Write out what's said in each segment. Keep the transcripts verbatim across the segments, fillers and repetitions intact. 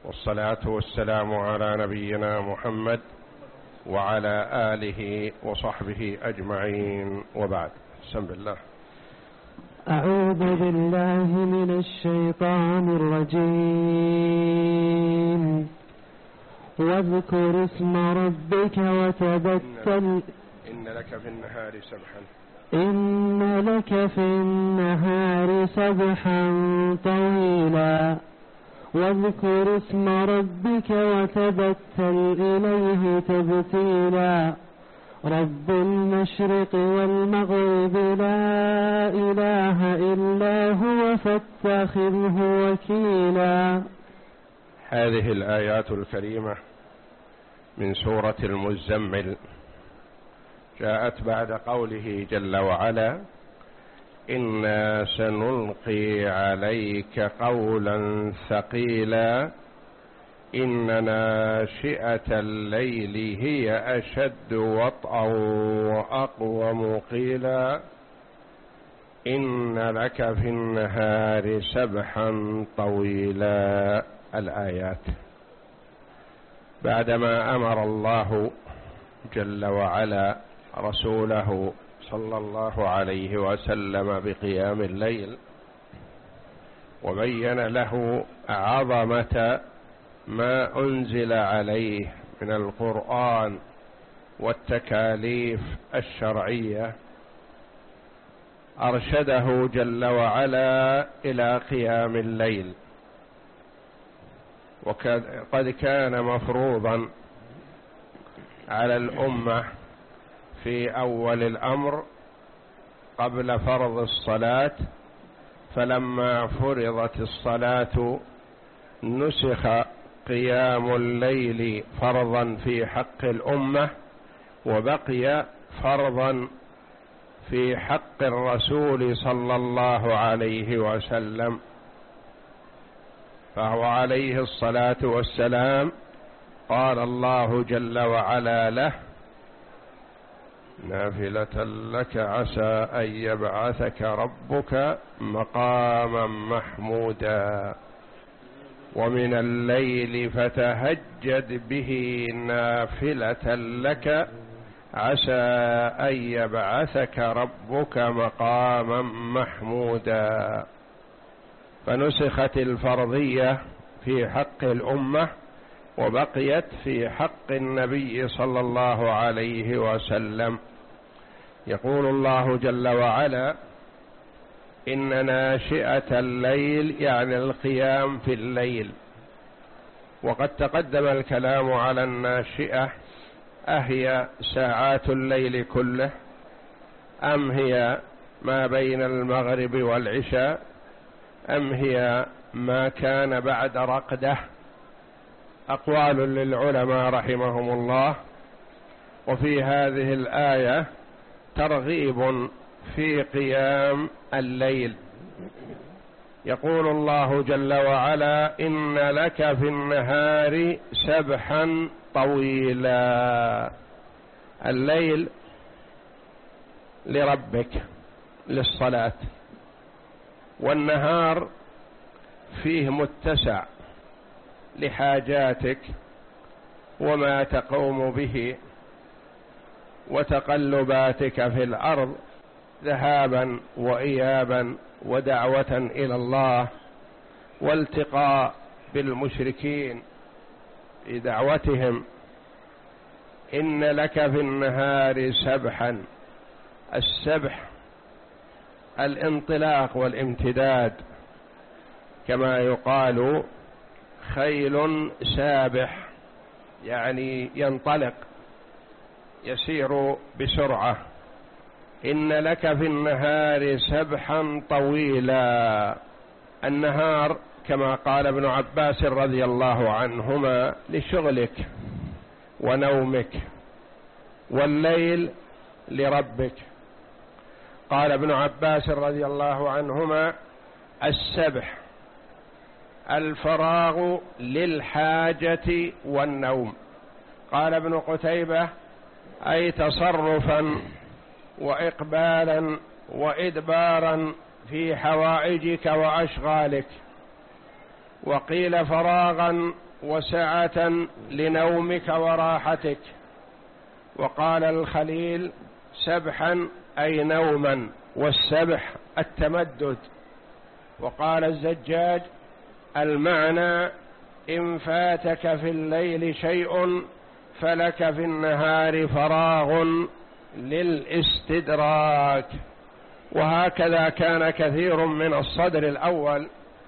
والصلاة والسلام على نبينا محمد وعلى آله وصحبه أجمعين، وبعد. بسم الله. أعوذ بالله من الشيطان الرجيم. واذكر اسم ربك وتبتل إن لك في النهار سبحا إن لك في النهار سبحا طويلا واذكر اسم ربك وتبتل إليه تبتيلا رب المشرق والمغرب لا إله إلا هو فاتخذه وكيلا. هذه الآيات الكريمة من سورة المزمل جاءت بعد قوله جل وعلا: إنا سنلقي عليك قولا ثقيلا إن ناشئة الليل هي أشد وطئا وأقوم قيلا إن لك في النهار سبحا طويلا. الآيات بعدما أمر الله جل وعلا رسوله صلى الله عليه وسلم بقيام الليل وبين له عظمة ما أنزل عليه من القرآن والتكاليف الشرعية، أرشده جل وعلا إلى قيام الليل. وقد كان مفروضا على الأمة في أول الأمر قبل فرض الصلاة، فلما فرضت الصلاة نسخ قيام الليل فرضا في حق الأمة، وبقي فرضا في حق الرسول صلى الله عليه وسلم، فهو عليه الصلاة والسلام قال الله جل وعلا له: نافلة لك عسى أن يبعثك ربك مقاما محمودا ومن الليل فتهجد به نافلة لك عسى أن يبعثك ربك مقاما محمودا. فنسخت الفرضية في حق الأمة وبقيت في حق النبي صلى الله عليه وسلم. يقول الله جل وعلا: إن ناشئة الليل، يعني القيام في الليل. وقد تقدم الكلام على الناشئة، أهي ساعات الليل كله أم هي ما بين المغرب والعشاء أم هي ما كان بعد رقده؟ أقوال للعلماء رحمهم الله. وفي هذه الآية ترغيب في قيام الليل. يقول الله جل وعلا: إن لك في النهار سبحا طويلا. الليل لربك للصلاة، والنهار فيه متسع لحاجاتك وما تقوم به وتقلباتك في الأرض ذهابا وإيابا ودعوة إلى الله والتقاء بالمشركين في دعوتهم. إن لك في النهار سبحا. السبح الانطلاق والامتداد، كما يقال خيل سابح، يعني ينطلق يسير بسرعة. إن لك في النهار سبحا طويلا. النهار كما قال ابن عباس رضي الله عنهما لشغلك ونومك، والليل لربك. قال ابن عباس رضي الله عنهما: السبح الفراغ للحاجة والنوم. قال ابن قتيبة: أي تصرفا وإقبالا وإدبارا في حوائجك وأشغالك. وقيل فراغا وسعة لنومك وراحتك. وقال الخليل سبحا أي نوما، والسبح التمدد. وقال الزجاج المعنى إن فاتك في الليل شيء فلك في النهار فراغ للاستدراك. وهكذا كان كثير من الصدر الأول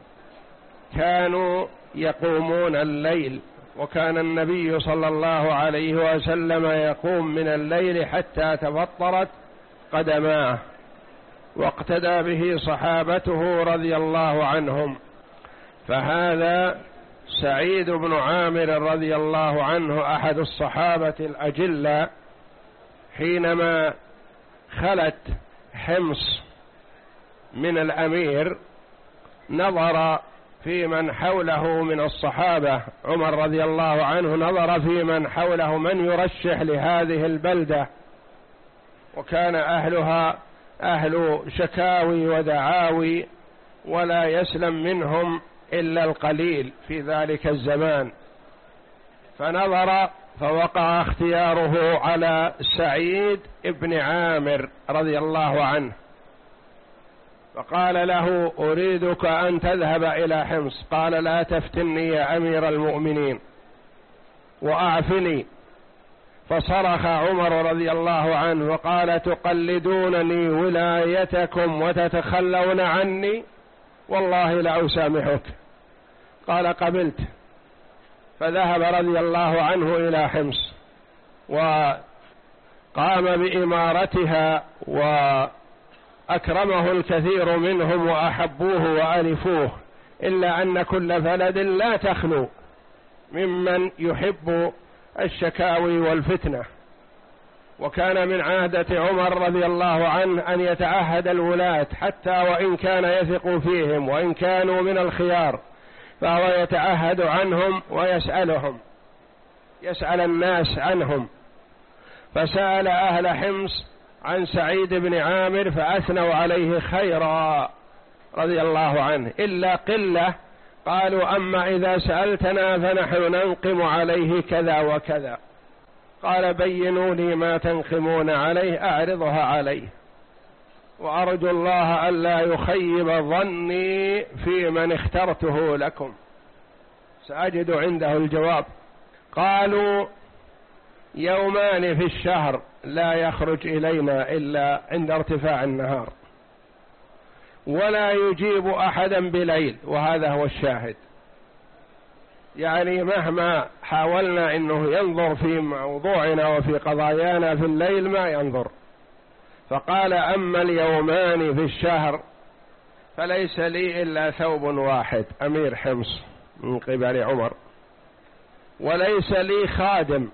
كانوا يقومون الليل، وكان النبي صلى الله عليه وسلم يقوم من الليل حتى تفطرت قدماه، واقتدى به صحابته رضي الله عنهم. فهذا سعيد بن عامر رضي الله عنه أحد الصحابة الأجلة، حينما خلت حمص من الأمير نظر في من حوله من الصحابة، عمر رضي الله عنه نظر في من حوله من يرشح لهذه البلدة، وكان أهلها أهل شكاوي ودعاوي ولا يسلم منهم إلا القليل في ذلك الزمان. فنظر فوقع اختياره على سعيد بن عامر رضي الله عنه، فقال له أريدك أن تذهب إلى حمص. قال لا تفتني يا أمير المؤمنين وأعفني. فصرخ عمر رضي الله عنه وقال تقلدونني ولايتكم وتتخلون عني، والله لا أسامحك. قال قبلت. فذهب رضي الله عنه إلى حمص وقام بإمارتها، وأكرمه الكثير منهم وأحبوه وألفوه، إلا أن كل بلد لا تخلو ممن يحب الشكاوي والفتنة. وكان من عادة عمر رضي الله عنه أن يتعهد الولاة حتى وإن كان يثق فيهم وإن كانوا من الخيار، فهو يتعهد عنهم ويسألهم، يسأل الناس عنهم. فسأل أهل حمص عن سعيد بن عامر فأثنوا عليه خيرا رضي الله عنه، إلا قلة قالوا أما إذا سألتنا فنحن ننقم عليه كذا وكذا. قال بينوا لي ما تنقمون عليه أعرضها عليه، وأرجو الله ألا يخيب ظني في من اخترته لكم، سأجد عنده الجواب. قالوا يومان في الشهر لا يخرج إلينا إلا عند ارتفاع النهار، ولا يجيب أحدا بليل، وهذا هو الشاهد. يعني مهما حاولنا أنه ينظر في موضوعنا وفي قضايانا في الليل ما ينظر. فقال أما اليومان في الشهر فليس لي إلا ثوب واحد، أمير حمص من قبل عمر، وليس لي خادم،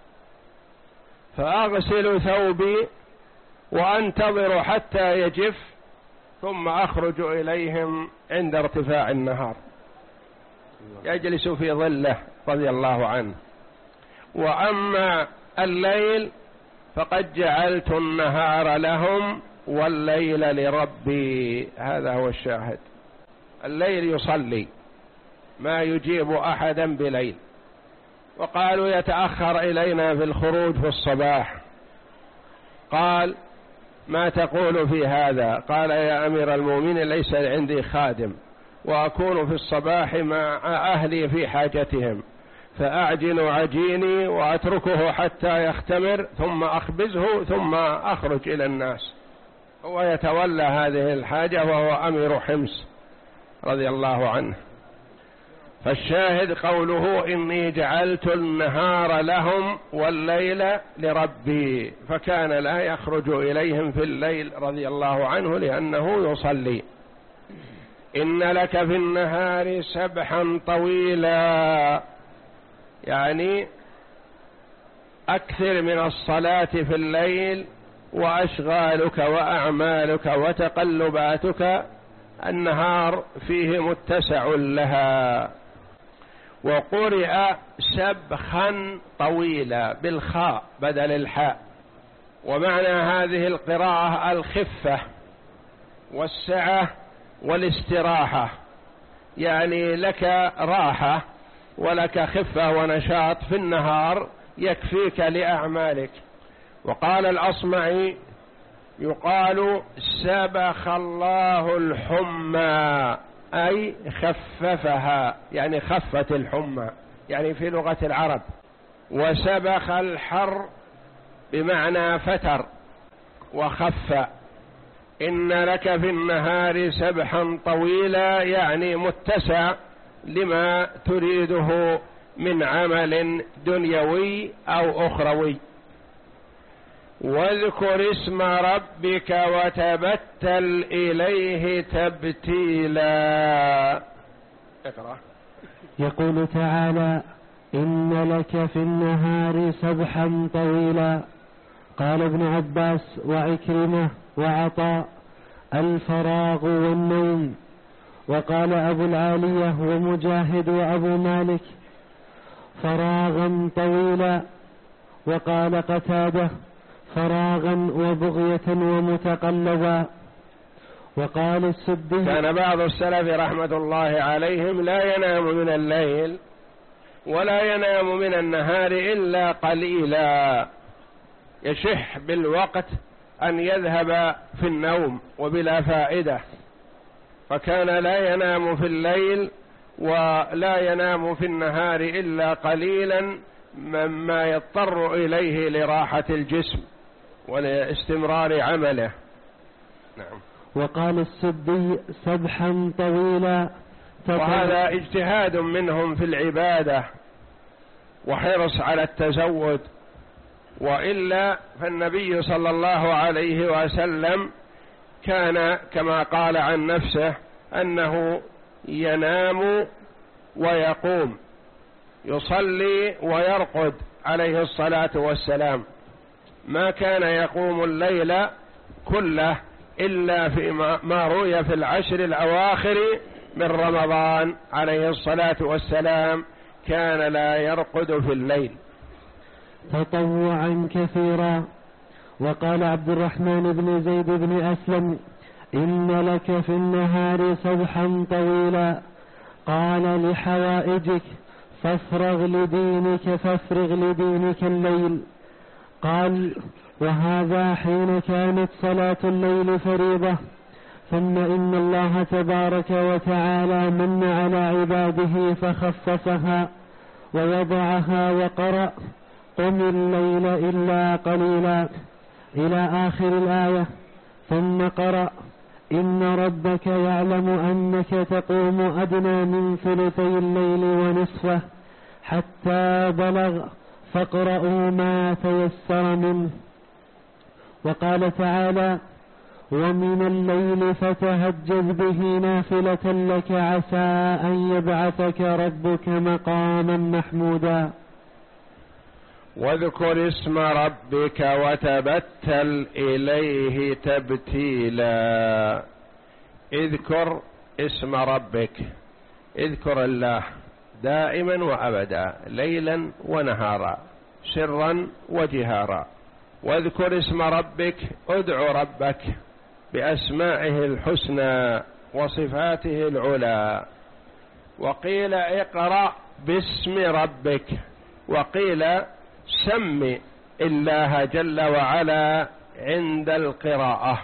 فأغسل ثوبي وأنتظر حتى يجف ثم أخرج إليهم عند ارتفاع النهار، يجلس في ظله رضي الله عنه. وأما الليل فقد جعلت النهار لهم والليل لربي. هذا هو الشاهد. الليل يصلي، ما يجيب أحدا بليل. وقالوا يتأخر إلينا في الخروج في الصباح. قال ما تقول في هذا؟ قال يا أمير المؤمنين ليس عندي خادم، وأكون في الصباح مع أهلي في حاجتهم، فأعجن عجيني وأتركه حتى يختمر ثم أخبزه ثم أخرج إلى الناس. هو يتولى هذه الحاجة وهو أمير حمص رضي الله عنه. فالشاهد قوله إني جعلت النهار لهم والليل لربي، فكان لا يخرج إليهم في الليل رضي الله عنه لأنه يصلي. إن لك في النهار سبحا طويلا، يعني أكثر من الصلاة في الليل، وأشغالك وأعمالك وتقلباتك النهار فيه متسع لها. وقرئ سبخا طويلا بالخاء بدل الحاء. ومعنى هذه القراءة الخفة والسعة والاستراحة، يعني لك راحة ولك خفة ونشاط في النهار يكفيك لأعمالك. وقال الأصمعي يقال سبخ الله الحمى أي خففها، يعني خفت الحمى يعني في لغة العرب. وسبخ الحر بمعنى فتر وخف. إن لك في النهار سبحا طويلا يعني متسع لما تريده من عمل دنيوي أو أخروي. واذكر اسم ربك وتبتل إليه تبتيلا. اقرأ. يقول تعالى إن لك في النهار سبحا طويلا. قال ابن عباس وعكرمة وعطاء الفراغ والنوم. وقال أبو العالية ومجاهد وأبو مالك فراغا طويلا. وقال قتادة فراغا وبغية ومتقلبا. وقال السدي كان بعض السلف رحمة الله عليهم لا ينام من الليل ولا ينام من النهار إلا قليلا، يشح بالوقت أن يذهب في النوم وبلا فائدة، فكان لا ينام في الليل ولا ينام في النهار إلا قليلا مما يضطر إليه لراحة الجسم ولاستمرار عمله. نعم. وقال السدي سبحا طويلا. وهذا اجتهاد منهم في العبادة وحرص على التزود، وإلا فالنبي صلى الله عليه وسلم كان كما قال عن نفسه أنه ينام ويقوم، يصلي ويرقد عليه الصلاة والسلام، ما كان يقوم الليل كله إلا فيما ما روي في العشر الأواخر من رمضان عليه الصلاة والسلام كان لا يرقد في الليل تطوعا كثيرا. وقال عبد الرحمن بن زيد بن أسلم إن لك في النهار سبحا طويلا. قال لحوائجك فافرغ لدينك فافرغ لدينك الليل. قال وهذا حين كانت صلاة الليل فريضة. ثم إن الله تبارك وتعالى من على عباده فخففها ووضعها وقرأ قم الليل إلا قليلا إلى آخر الآية. ثم قرأ إن ربك يعلم أنك تقوم أدنى من ثلثي الليل ونصفه حتى بلغ فاقرأوا ما تيسر منه. وقال تعالى ومن الليل فتهجد به نافلة لك عسى أن يبعثك ربك مقاما محمودا. واذكر اسم ربك وتبتل إليه تبتيلا. اذكر اسم ربك، اذكر الله دائما وأبدا ليلا ونهارا سرا وجهارا. واذكر اسم ربك، ادعو ربك بأسمائه الحسنى وصفاته العلى. وقيل اقرأ باسم ربك، وقيل سم الله جل وعلا عند القراءة.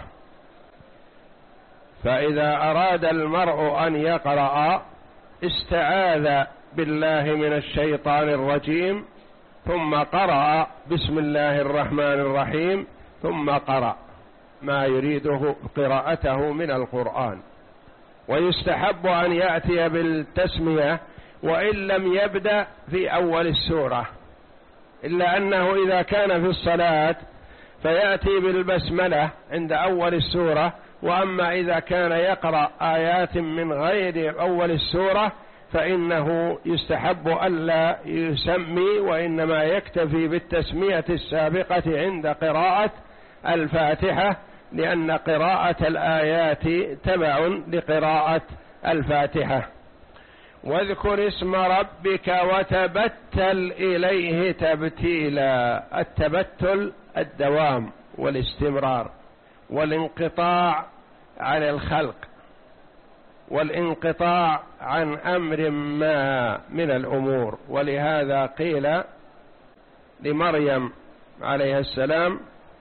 فإذا أراد المرء أن يقرأ استعاذ بالله من الشيطان الرجيم ثم قرأ بسم الله الرحمن الرحيم ثم قرأ ما يريده قراءته من القرآن. ويستحب أن يأتي بالتسمية وإن لم يبدأ في أول السورة، إلا أنه إذا كان في الصلاة فيأتي بالبسملة عند أول السورة، وأما إذا كان يقرأ آيات من غير أول السورة فإنه يستحب ألا يسمي، وإنما يكتفي بالتسمية السابقة عند قراءة الفاتحة، لأن قراءة الآيات تبع لقراءة الفاتحة. واذكر اسم ربك وتبتل إليه تبتيلا. التبتل الدوام والاستمرار والانقطاع عن الخلق، والانقطاع عن أمر ما من الأمور. ولهذا قيل لمريم عليه السلام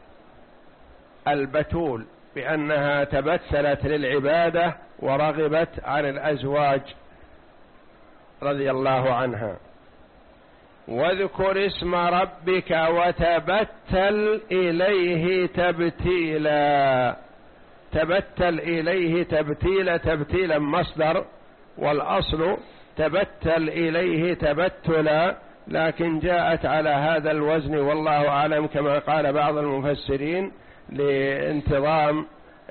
البتول بأنها تبتلت للعبادة ورغبت عن الأزواج رضي الله عنها. واذكر اسم ربك وتبتل إليه تبتيلا. تبتل إليه تبتيلا، تبتيلا مصدر، والأصل تبتل إليه تبتلا، لكن جاءت على هذا الوزن والله أعلم كما قال بعض المفسرين لانتظام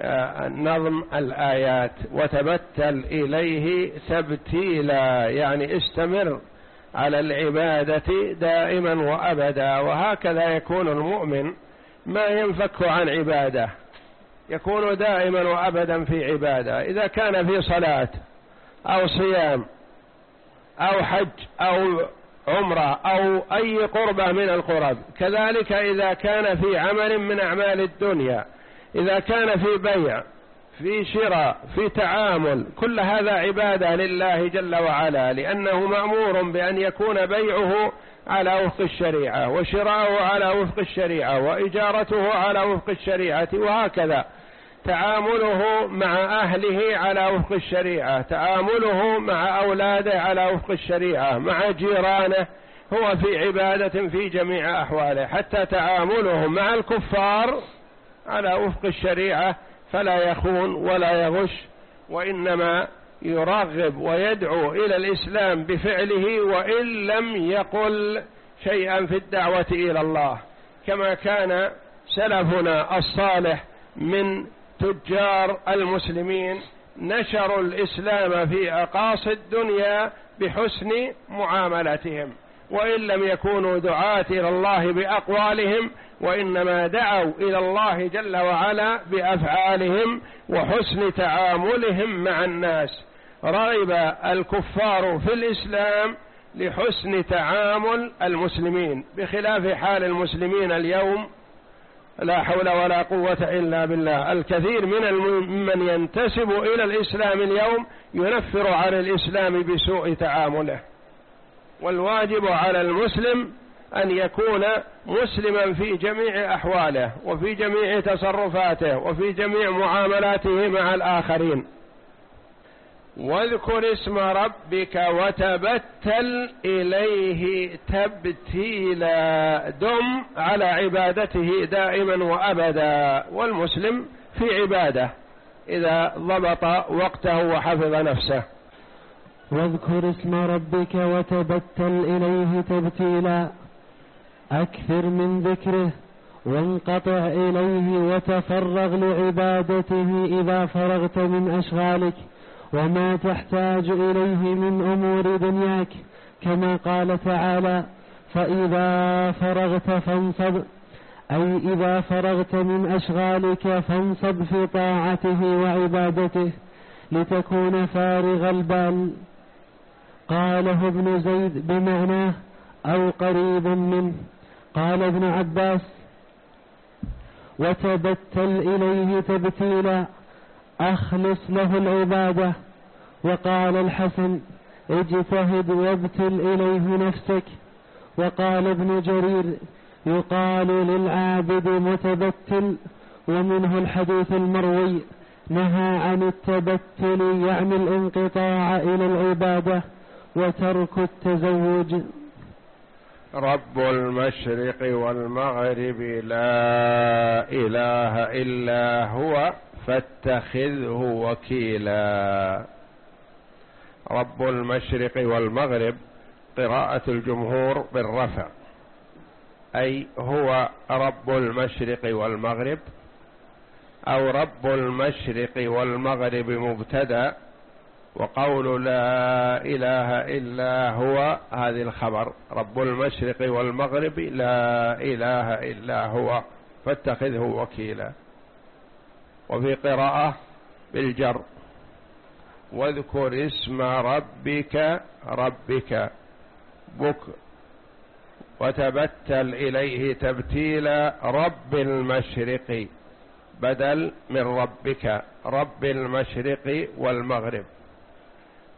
نظم الآيات. وتبتل إليه تبتيلا يعني استمر على العبادة دائما وأبدا. وهكذا يكون المؤمن ما ينفك عن عبادة، يكون دائما وأبدا في عبادة، إذا كان في صلاة أو صيام أو حج أو عمرة أو أي قربة من القرب. كذلك إذا كان في عمل من أعمال الدنيا، إذا كان في بيع، في شراء، في تعامل، كل هذا عبادة لله جل وعلا، لأنه مأمور بأن يكون بيعه على وفق الشريعة، وشراؤه على وفق الشريعة، وإجارته على وفق الشريعة، وهكذا تعامله مع أهله على وفق الشريعة، تعامله مع أولاده على وفق الشريعة، مع جيرانه هو في عبادة في جميع أحواله، حتى تعامله مع الكفار على وفق الشريعة، فلا يخون ولا يغش، وإنما يرغب ويدعو إلى الإسلام بفعله وإن لم يقل شيئا في الدعوة إلى الله، كما كان سلفنا الصالح من تجار المسلمين نشروا الإسلام في أقاصي الدنيا بحسن معاملتهم، وإن لم يكونوا دعاة إلى الله بأقوالهم، وإنما دعوا إلى الله جل وعلا بأفعالهم وحسن تعاملهم مع الناس. رغب الكفار في الإسلام لحسن تعامل المسلمين، بخلاف حال المسلمين اليوم لا حول ولا قوة إلا بالله. الكثير من من ينتسب إلى الإسلام اليوم ينفر عن الإسلام بسوء تعامله. والواجب على المسلم أن يكون مسلما في جميع أحواله وفي جميع تصرفاته وفي جميع معاملاته مع الآخرين. واذكر اسم ربك وتبتل إليه تبتيلا، دم على عبادته دائما وأبدا. والمسلم في عبادة إذا ضبط وقته وحفظ نفسه. واذكر اسم ربك وتبتل إليه تبتيلا، أكثر من ذكره وانقطع إليه وتفرغ لعبادته إذا فرغت من أشغالك وما تحتاج إليه من أمور دنياك، كما قال تعالى: فإذا فرغت فانصب، أي إذا فرغت من أشغالك فانصب في طاعته وعبادته لتكون فارغ البال. قاله ابن زيد بمعناه أو قريب منه. قال ابن عباس: وتبتل إليه تبتيلا، أخلص له العبادة. وقال الحسن: اجتهد وابتل إليه نفسك. وقال ابن جرير: يقال للعابد متبتل. ومنه الحديث المروي: نهى عن التبتل يعني الانقطاع إلى العبادة وترك التزوج. رب المشرق والمغرب لا إله إلا هو فاتخذه وكيلا. رب المشرق والمغرب قراءة الجمهور بالرفع، أي هو رب المشرق والمغرب، أو رب المشرق والمغرب مبتدأ، وقول لا إله إلا هو هذه الخبر. رب المشرق والمغرب لا إله إلا هو فاتخذه وكيلا. وفي قراءة بالجر: واذكر اسم ربك ربك بك وتبتل إليه تبتيلا. رب المشرق بدل من ربك، رب المشرق والمغرب.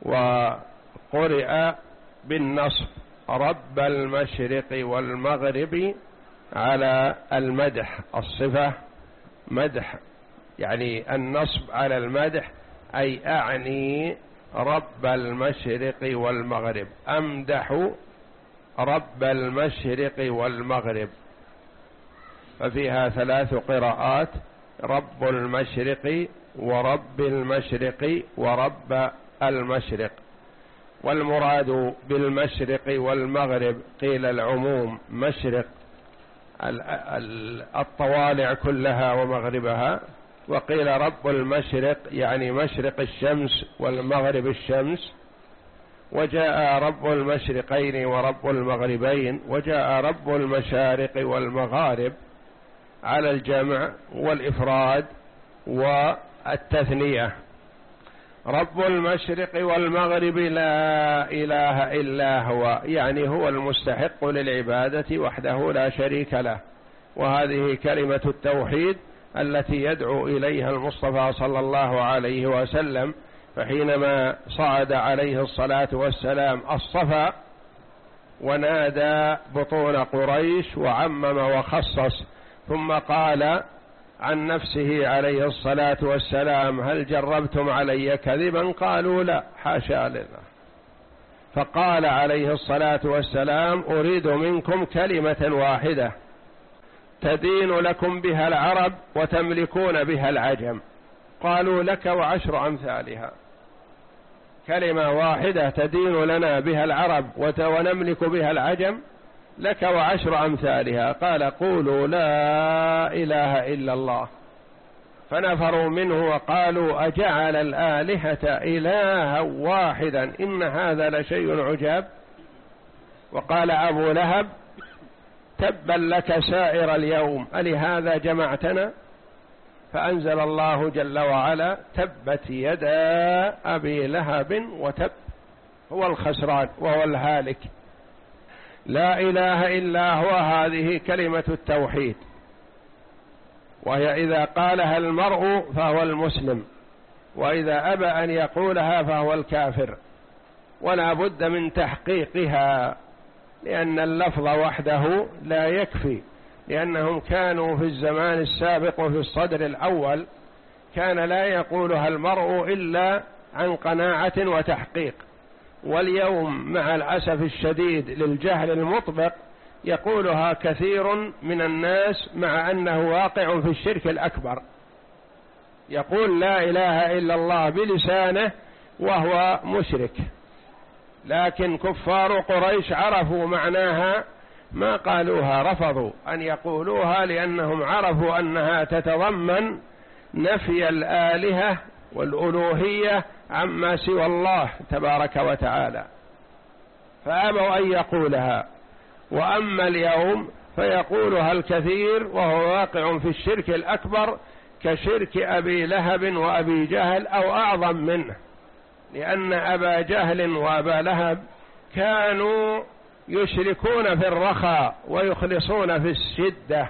وقرئ بالنصب رب المشرق والمغرب على المدح، الصفة مدح، يعني النصب على المدح، أي أعني رب المشرق والمغرب، أمدح رب المشرق والمغرب. ففيها ثلاث قراءات: رب المشرق ورب المشرق ورب المشرق. والمراد بالمشرق والمغرب قيل العموم، مشرق الطوالع كلها ومغربها، وقيل رب المشرق يعني مشرق الشمس والمغرب الشمس، وجاء رب المشرقين ورب المغربين، وجاء رب المشارق والمغارب على الجمع والإفراد والتثنية. رب المشرق والمغرب لا إله إلا هو، يعني هو المستحق للعبادة وحده لا شريك له. وهذه كلمة التوحيد التي يدعو إليها المصطفى صلى الله عليه وسلم. فحينما صعد عليه الصلاة والسلام الصفا ونادى بطون قريش وعمم وخصص، ثم قال عن نفسه عليه الصلاة والسلام: هل جربتم علي كذبا؟ قالوا لا، حاشا لله. فقال عليه الصلاة والسلام: أريد منكم كلمة واحدة تدين لكم بها العرب وتملكون بها العجم. قالوا: لك وعشر أمثالها. كلمة واحدة تدين لنا بها العرب ونملك بها العجم، لك وعشر أمثالها. قال: قولوا لا إله إلا الله. فنفروا منه وقالوا: أجعل الآلهة إلها واحدا إن هذا لشيء عجاب. وقال أبو لهب: تبا لك سائر اليوم ألهذا جمعتنا؟ فأنزل الله جل وعلا: تبت يدا أبي لهب وتب، هو الخسران وهو الهالك. لا إله إلا هو، هذه كلمة التوحيد، وهي إذا قالها المرء فهو المسلم، وإذا أبى أن يقولها فهو الكافر. ولا بد من تحقيقها، لأن اللفظ وحده لا يكفي، لأنهم كانوا في الزمان السابق وفي الصدر الأول كان لا يقولها المرء إلا عن قناعة وتحقيق. واليوم مع الأسف الشديد للجهل المطبق يقولها كثير من الناس مع أنه واقع في الشرك الأكبر. يقول لا إله إلا الله بلسانه وهو مشرك، لكن كفار قريش عرفوا معناها ما قالوها، رفضوا أن يقولوها، لأنهم عرفوا أنها تتضمن نفي الآلهة والألوهية عما سوى الله تبارك وتعالى، فأبوا أن يقولها. وأما اليوم فيقولها الكثير وهو واقع في الشرك الأكبر كشرك أبي لهب وأبي جهل أو أعظم منه، لأن أبا جهل وأبا لهب كانوا يشركون في الرخاء ويخلصون في الشدة.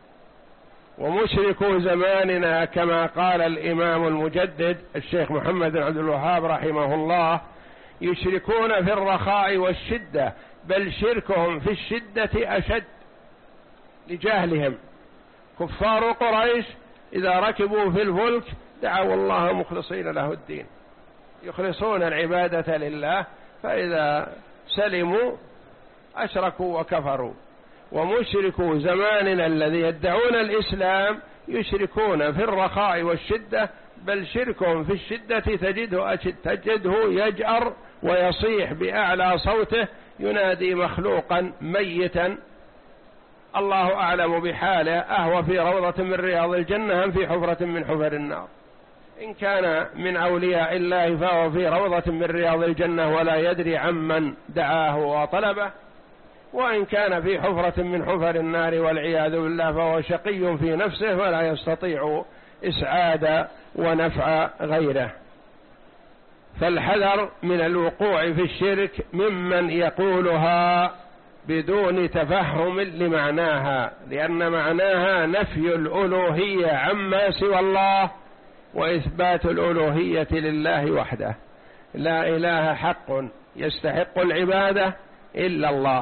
ومشركو زماننا كما قال الإمام المجدد الشيخ محمد بن عبد الوهاب رحمه الله: يشركون في الرخاء والشدة، بل شركهم في الشدة أشد لجهلهم. كفار قريش إذا ركبوا في الفلك دعوا الله مخلصين له الدين، يخلصون العبادة لله، فإذا سلموا أشركوا وكفروا. ومشركو زماننا الذي يدعون الإسلام يشركون في الرخاء والشدة، بل شركهم في الشدة تجده, تجده يجأر ويصيح بأعلى صوته ينادي مخلوقا ميتا الله أعلم بحاله، أهو في روضة من رياض الجنة أم في حفرة من حفر النار. إن كان من أولياء الله فهو في روضة من رياض الجنة ولا يدري عمن دعاه وطلبه، وإن كان في حفرة من حفر النار والعياذ بالله فهو شقي في نفسه ولا يستطيع إسعاد ونفع غيره. فالحذر من الوقوع في الشرك ممن يقولها بدون تفهم لمعناها، لأن معناها نفي الألوهية عما سوى الله وإثبات الألوهية لله وحده. لا إله حق يستحق العبادة إلا الله،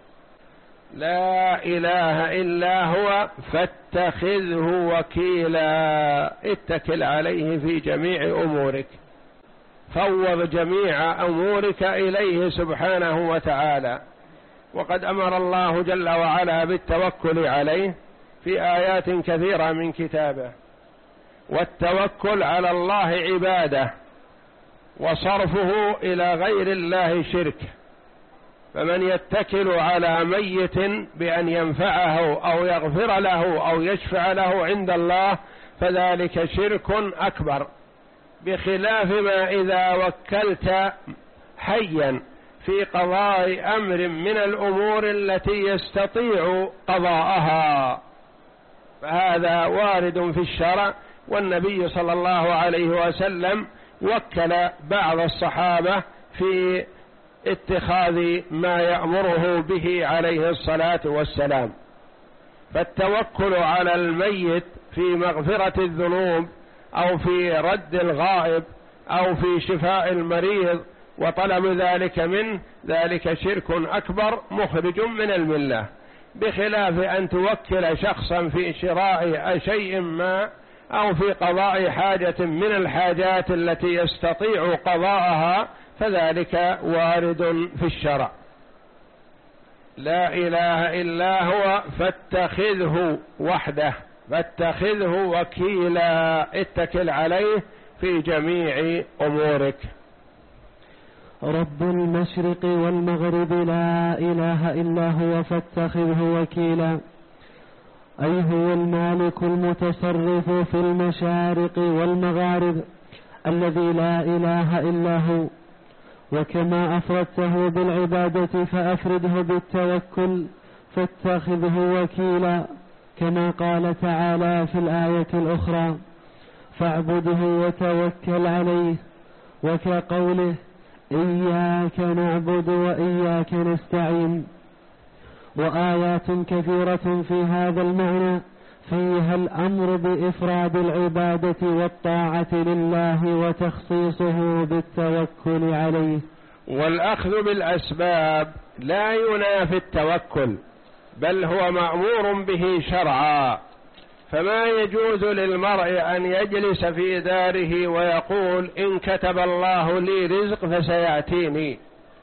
لا إله إلا هو فاتخذه وكيلا، اتكل عليه في جميع أمورك، فوض جميع أمورك إليه سبحانه وتعالى. وقد أمر الله جل وعلا بالتوكل عليه في آيات كثيرة من كتابه، والتوكل على الله عبادة، وصرفه إلى غير الله شرك. فمن يتكل على ميت بأن ينفعه أو يغفر له أو يشفع له عند الله فذلك شرك أكبر، بخلاف ما إذا وكلت حيا في قضاء أمر من الأمور التي يستطيع قضاءها، فهذا وارد في الشرع. والنبي صلى الله عليه وسلم وكل بعض الصحابة في اتخاذ ما يأمره به عليه الصلاة والسلام. فالتوكل على الميت في مغفرة الذنوب أو في رد الغائب أو في شفاء المريض وطلب ذلك منه، ذلك شرك أكبر مخرج من الملة، بخلاف أن توكل شخصا في شراء شيء ما أو في قضاء حاجة من الحاجات التي يستطيع قضاءها، فذلك وارد في الشرع. لا إله إلا هو فاتخذه وحده، فاتخذه وكيلا، اتكل عليه في جميع أمورك. رب المشرق والمغرب لا إله إلا هو فاتخذه وكيلا، أي هو المالك المتصرف في المشارق والمغارب الذي لا إله إلا هو. وكما أفردته بالعبادة فأفرده بالتوكل فاتخذه وكيلا، كما قال تعالى في الآية الأخرى فاعبده وتوكل عليه، وكقوله إياك نعبد وإياك نستعين. وآيات كثيرة في هذا المعنى فيها الأمر بإفراد العبادة والطاعة لله وتخصيصه بالتوكل عليه. والأخذ بالأسباب لا ينافي التوكل، بل هو مأمور به شرعا. فما يجوز للمرء أن يجلس في داره ويقول إن كتب الله لي رزق فسيأتيني،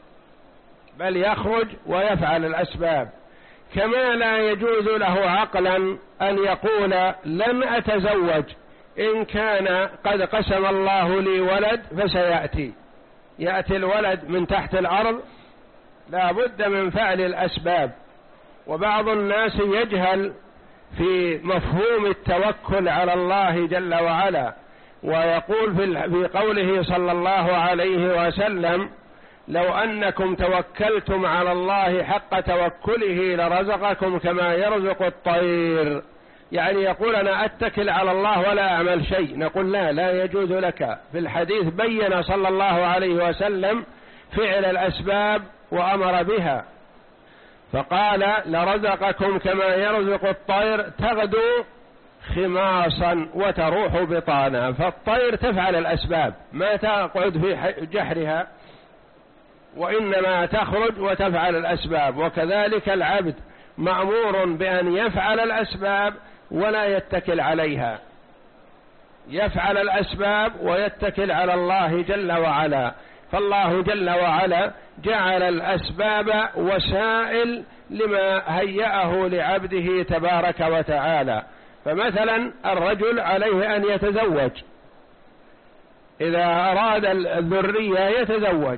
بل يخرج ويفعل الأسباب. كما لا يجوز له عقلا أن يقول لن أتزوج إن كان قد قسم الله لي ولد فسيأتي، يأتي الولد من تحت الأرض، لا بد من فعل الأسباب. وبعض الناس يجهل في مفهوم التوكل على الله جل وعلا، ويقول في قوله صلى الله عليه وسلم لو أنكم توكلتم على الله حق توكله لرزقكم كما يرزق الطير، يعني يقول أنا أتكل على الله ولا أعمل شيء. نقول لا، لا يجوز لك. في الحديث بين صلى الله عليه وسلم فعل الأسباب وأمر بها، فقال لرزقكم كما يرزق الطير تغدو خماصا وتروح بطانا. فالطير تفعل الأسباب، ما تقعد في جحرها، وإنما تخرج وتفعل الأسباب. وكذلك العبد مأمور بأن يفعل الأسباب ولا يتكل عليها، يفعل الأسباب ويتكل على الله جل وعلا. فالله جل وعلا جعل الأسباب وسائل لما هيأه لعبده تبارك وتعالى. فمثلا الرجل عليه أن يتزوج، إذا أراد الذرية يتزوج،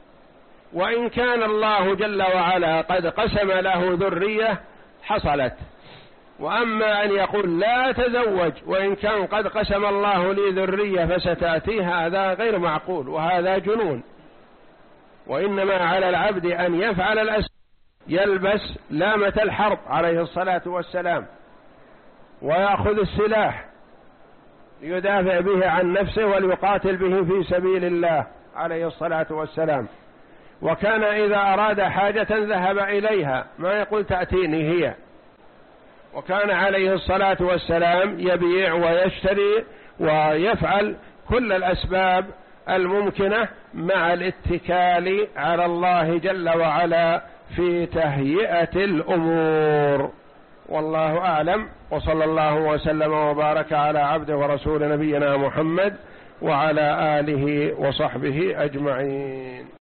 وإن كان الله جل وعلا قد قسم له ذرية حصلت. وأما أن يقول لا تزوج وإن كان قد قسم الله لي ذرية فستأتيها، هذا غير معقول وهذا جنون. وإنما على العبد أن يفعل الأسباب، يلبس لامة الحرب عليه الصلاة والسلام، ويأخذ السلاح ليدافع به عن نفسه وليقاتل به في سبيل الله عليه الصلاة والسلام. وكان إذا أراد حاجة ذهب إليها، ما يقول تأتيني هي. وكان عليه الصلاة والسلام يبيع ويشتري ويفعل كل الأسباب الممكنة مع الاتكال على الله جل وعلا في تهيئة الأمور. والله أعلم، وصلى الله وسلم وبارك على عبده ورسول نبينا محمد وعلى آله وصحبه أجمعين.